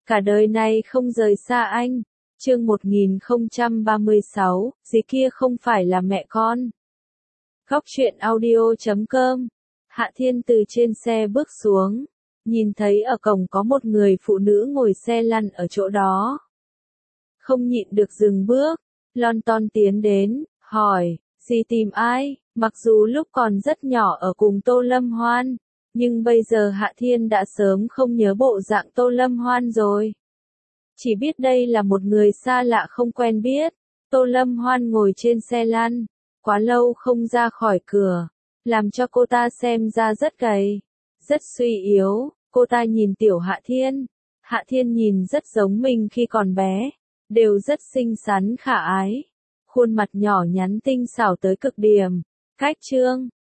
cả đời này không rời xa anh. Chương 1036, gì kia không phải là mẹ con. Góc truyện audio.com. Hạ Thiên từ trên xe bước xuống, nhìn thấy ở cổng có một người phụ nữ ngồi xe lăn ở chỗ đó. Không nhịn được dừng bước, lon ton tiến đến, hỏi, dì tìm ai? Mặc dù lúc còn rất nhỏ ở cùng Tô Lâm Hoan, nhưng bây giờ Hạ Thiên đã sớm không nhớ bộ dạng Tô Lâm Hoan rồi. Chỉ biết đây là một người xa lạ không quen biết. Tô Lâm Hoan ngồi trên xe lăn, quá lâu không ra khỏi cửa, làm cho cô ta xem ra rất gầy, rất suy yếu. Cô ta nhìn tiểu Hạ Thiên. Hạ Thiên nhìn rất giống mình khi còn bé, đều rất xinh xắn khả ái. Khuôn mặt nhỏ nhắn tinh xảo tới cực điểm. Cách trương,